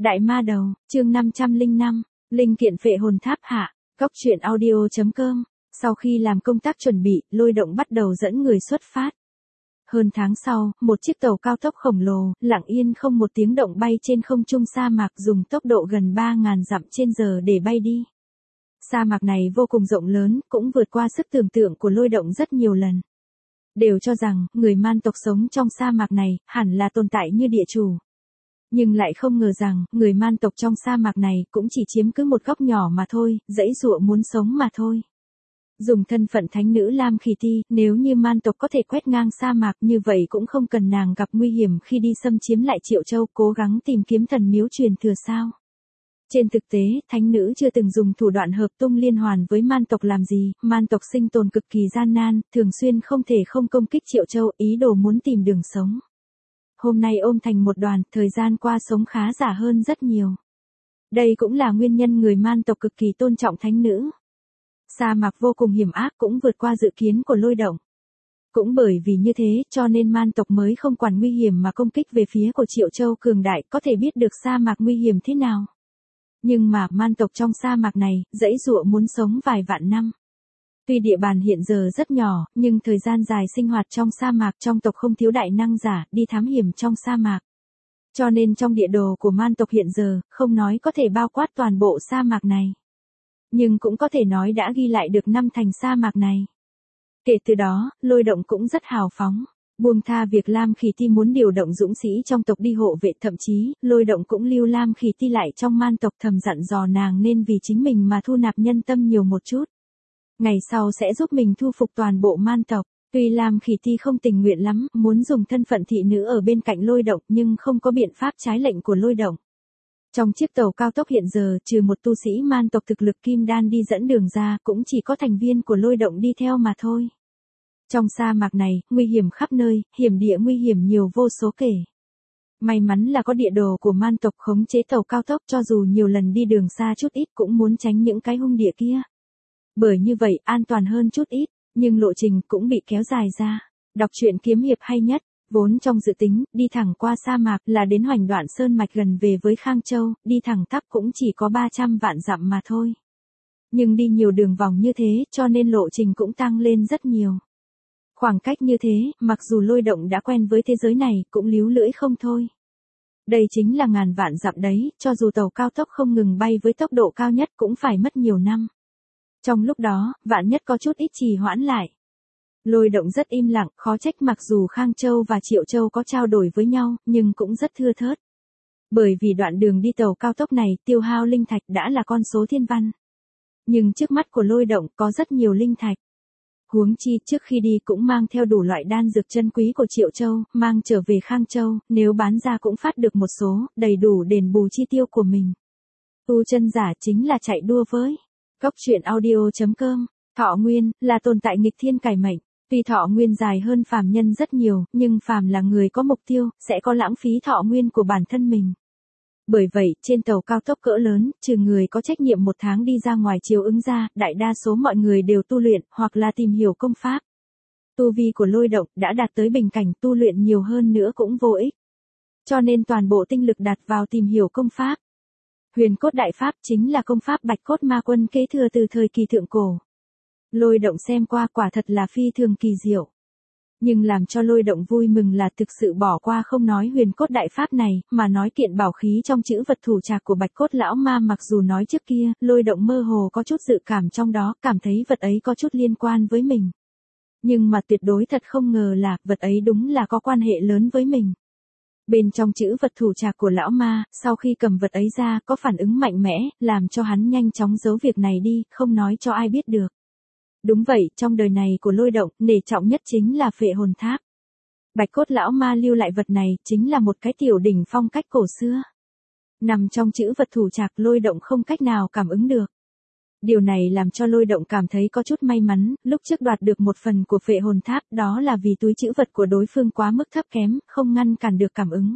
Đại ma đầu, chương 505, linh kiện phệ hồn tháp hạ, góc truyện audio.com. Sau khi làm công tác chuẩn bị, Lôi Động bắt đầu dẫn người xuất phát. Hơn tháng sau, một chiếc tàu cao tốc khổng lồ, lặng yên không một tiếng động bay trên không trung sa mạc dùng tốc độ gần 3.000 dặm trên giờ để bay đi. Sa mạc này vô cùng rộng lớn, cũng vượt qua sức tưởng tượng của Lôi Động rất nhiều lần. Đều cho rằng, người man tộc sống trong sa mạc này, hẳn là tồn tại như địa chủ. Nhưng lại không ngờ rằng, người man tộc trong sa mạc này cũng chỉ chiếm cứ một góc nhỏ mà thôi, dãy dụa muốn sống mà thôi. Dùng thân phận thánh nữ Lam Khỉ Ti, nếu như man tộc có thể quét ngang sa mạc như vậy cũng không cần nàng gặp nguy hiểm khi đi xâm chiếm lại Triệu Châu cố gắng tìm kiếm thần miếu truyền thừa sao. Trên thực tế, thánh nữ chưa từng dùng thủ đoạn hợp tung liên hoàn với man tộc làm gì, man tộc sinh tồn cực kỳ gian nan, thường xuyên không thể không công kích Triệu Châu, ý đồ muốn tìm đường sống. Hôm nay ôm thành một đoàn, thời gian qua sống khá giả hơn rất nhiều. Đây cũng là nguyên nhân người man tộc cực kỳ tôn trọng thánh nữ. Sa mạc vô cùng hiểm ác cũng vượt qua dự kiến của Lôi Động. Cũng bởi vì như thế cho nên man tộc mới không quản nguy hiểm mà công kích về phía của Triệu Châu cường đại, có thể biết được sa mạc nguy hiểm thế nào. Nhưng mà man tộc trong sa mạc này, dãy dụa muốn sống vài vạn năm. Tuy địa bàn hiện giờ rất nhỏ, nhưng thời gian dài sinh hoạt trong sa mạc trong tộc không thiếu đại năng giả đi thám hiểm trong sa mạc. Cho nên trong địa đồ của man tộc hiện giờ, không nói có thể bao quát toàn bộ sa mạc này. Nhưng cũng có thể nói đã ghi lại được 5 thành sa mạc này. Kể từ đó, Lôi Động cũng rất hào phóng. Buông tha việc Lam Khỉ Ti muốn điều động dũng sĩ trong tộc đi hộ vệ, thậm chí, Lôi Động cũng lưu Lam Khỉ Ti lại trong man tộc, thầm dặn dò nàng nên vì chính mình mà thu nạp nhân tâm nhiều một chút. Ngày sau sẽ giúp mình thu phục toàn bộ man tộc. Tuy Lam Khỉ Ti không tình nguyện lắm, muốn dùng thân phận thị nữ ở bên cạnh Lôi Động nhưng không có biện pháp trái lệnh của Lôi Động. Trong chiếc tàu cao tốc hiện giờ, trừ một tu sĩ man tộc thực lực kim đan đi dẫn đường ra, cũng chỉ có thành viên của Lôi Động đi theo mà thôi. Trong sa mạc này, nguy hiểm khắp nơi, hiểm địa nguy hiểm nhiều vô số kể. May mắn là có địa đồ của man tộc khống chế tàu cao tốc, cho dù nhiều lần đi đường xa chút ít cũng muốn tránh những cái hung địa kia. Bởi như vậy an toàn hơn chút ít, nhưng lộ trình cũng bị kéo dài ra. Đọc truyện kiếm hiệp hay nhất, vốn trong dự tính, đi thẳng qua sa mạc là đến Hoành Đoạn Sơn mạch gần về với Khang Châu, đi thẳng tắp cũng chỉ có 300 vạn dặm mà thôi. Nhưng đi nhiều đường vòng như thế cho nên lộ trình cũng tăng lên rất nhiều. Khoảng cách như thế, mặc dù Lôi Động đã quen với thế giới này, cũng líu lưỡi không thôi. Đây chính là ngàn vạn dặm đấy, cho dù tàu cao tốc không ngừng bay với tốc độ cao nhất cũng phải mất nhiều năm. Trong lúc đó, vạn nhất có chút ít trì hoãn lại. Lôi Động rất im lặng, khó trách mặc dù Khang Châu và Triệu Châu có trao đổi với nhau, nhưng cũng rất thưa thớt. Bởi vì đoạn đường đi tàu cao tốc này tiêu hao linh thạch đã là con số thiên văn. Nhưng trước mắt của Lôi Động có rất nhiều linh thạch. Huống chi trước khi đi cũng mang theo đủ loại đan dược chân quý của Triệu Châu, mang trở về Khang Châu, nếu bán ra cũng phát được một số, đầy đủ đền bù chi tiêu của mình. Tu chân giả chính là chạy đua với. Góc truyện audio.com. Thọ nguyên, là tồn tại nghịch thiên cải mệnh. Tuy thọ nguyên dài hơn phàm nhân rất nhiều, nhưng phàm là người có mục tiêu, sẽ có lãng phí thọ nguyên của bản thân mình. Bởi vậy, trên tàu cao tốc cỡ lớn, trừ người có trách nhiệm một tháng đi ra ngoài chiếu ứng ra, đại đa số mọi người đều tu luyện, hoặc là tìm hiểu công pháp. Tu vi của Lôi Động đã đạt tới bình cảnh, tu luyện nhiều hơn nữa cũng vô ích. Cho nên toàn bộ tinh lực đặt vào tìm hiểu công pháp. Huyền cốt đại pháp chính là công pháp Bạch Cốt Ma Quân kế thừa từ thời kỳ thượng cổ. Lôi Động xem qua quả thật là phi thường kỳ diệu. Nhưng làm cho Lôi Động vui mừng là thực sự bỏ qua không nói huyền cốt đại pháp này, mà nói kiện bảo khí trong chữ vật thủ trạc của Bạch Cốt Lão Ma. Mặc dù nói trước kia, Lôi Động mơ hồ có chút dự cảm trong đó, cảm thấy vật ấy có chút liên quan với mình. Nhưng mà tuyệt đối thật không ngờ là, vật ấy đúng là có quan hệ lớn với mình. Bên trong chữ vật thủ trạc của Lão Ma, sau khi cầm vật ấy ra, có phản ứng mạnh mẽ, làm cho hắn nhanh chóng giấu việc này đi, không nói cho ai biết được. Đúng vậy, trong đời này của Lôi Động, nể trọng nhất chính là phệ hồn tháp. Bạch Cốt Lão Ma lưu lại vật này, chính là một cái tiểu đỉnh phong cách cổ xưa. Nằm trong chữ vật thủ trạc, Lôi Động không cách nào cảm ứng được. Điều này làm cho Lôi Động cảm thấy có chút may mắn, lúc trước đoạt được một phần của phệ hồn tháp, đó là vì túi chữ vật của đối phương quá mức thấp kém, không ngăn cản được cảm ứng.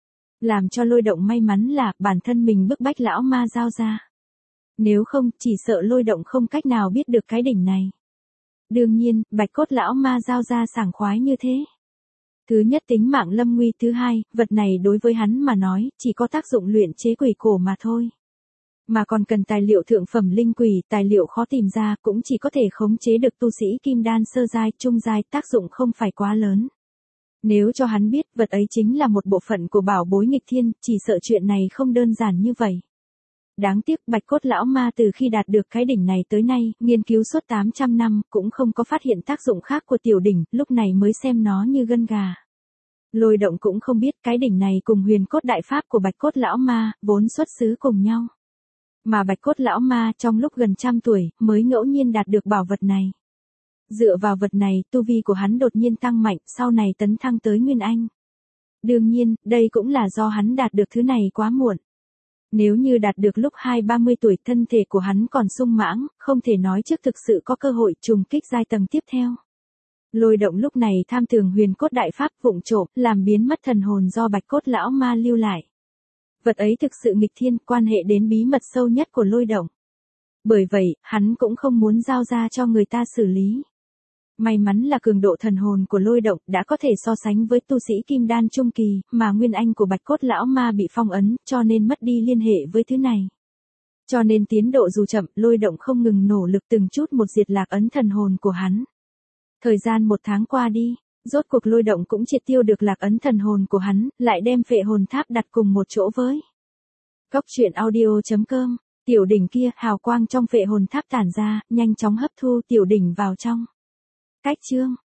Làm cho Lôi Động may mắn là, bản thân mình bức bách Lão Ma giao ra. Nếu không, chỉ sợ Lôi Động không cách nào biết được cái đỉnh này. Đương nhiên, Bạch Cốt Lão Ma giao ra sảng khoái như thế. Thứ nhất tính mạng lâm nguy, thứ hai, vật này đối với hắn mà nói, chỉ có tác dụng luyện chế quỷ cổ mà thôi. Mà còn cần tài liệu thượng phẩm linh quỷ, tài liệu khó tìm ra, cũng chỉ có thể khống chế được tu sĩ kim đan sơ giai, trung giai, tác dụng không phải quá lớn. Nếu cho hắn biết vật ấy chính là một bộ phận của bảo bối nghịch thiên, chỉ sợ chuyện này không đơn giản như vậy. Đáng tiếc Bạch Cốt Lão Ma từ khi đạt được cái đỉnh này tới nay, nghiên cứu suốt 800 năm, cũng không có phát hiện tác dụng khác của tiểu đỉnh, lúc này mới xem nó như gân gà. Lôi Động cũng không biết cái đỉnh này cùng huyền cốt đại pháp của Bạch Cốt Lão Ma, vốn xuất xứ cùng nhau. Mà Bạch Cốt Lão Ma trong lúc gần 100 tuổi, mới ngẫu nhiên đạt được bảo vật này. Dựa vào vật này, tu vi của hắn đột nhiên tăng mạnh, sau này tấn thăng tới Nguyên Anh. Đương nhiên, đây cũng là do hắn đạt được thứ này quá muộn. Nếu như đạt được lúc 20-30 tuổi, thân thể của hắn còn sung mãng, không thể nói trước thực sự có cơ hội trùng kích giai tầng tiếp theo. Lôi Động lúc này tham tưởng huyền cốt đại pháp vụng trộm, làm biến mất thần hồn do Bạch Cốt Lão Ma lưu lại. Vật ấy thực sự nghịch thiên, quan hệ đến bí mật sâu nhất của Lôi Động. Bởi vậy, hắn cũng không muốn giao ra cho người ta xử lý. May mắn là cường độ thần hồn của Lôi Động đã có thể so sánh với tu sĩ kim đan trung kỳ, mà nguyên anh của Bạch Cốt Lão Ma bị phong ấn, cho nên mất đi liên hệ với thứ này. Cho nên tiến độ dù chậm, Lôi Động không ngừng nỗ lực từng chút một diệt lạc ấn thần hồn của hắn. Thời gian 1 tháng qua đi, rốt cuộc Lôi Động cũng triệt tiêu được lạc ấn thần hồn của hắn, lại đem phệ hồn tháp đặt cùng một chỗ với. Cóc truyện audio.com, tiểu đỉnh kia, hào quang trong phệ hồn tháp tản ra, nhanh chóng hấp thu tiểu đỉnh vào trong. Cách chương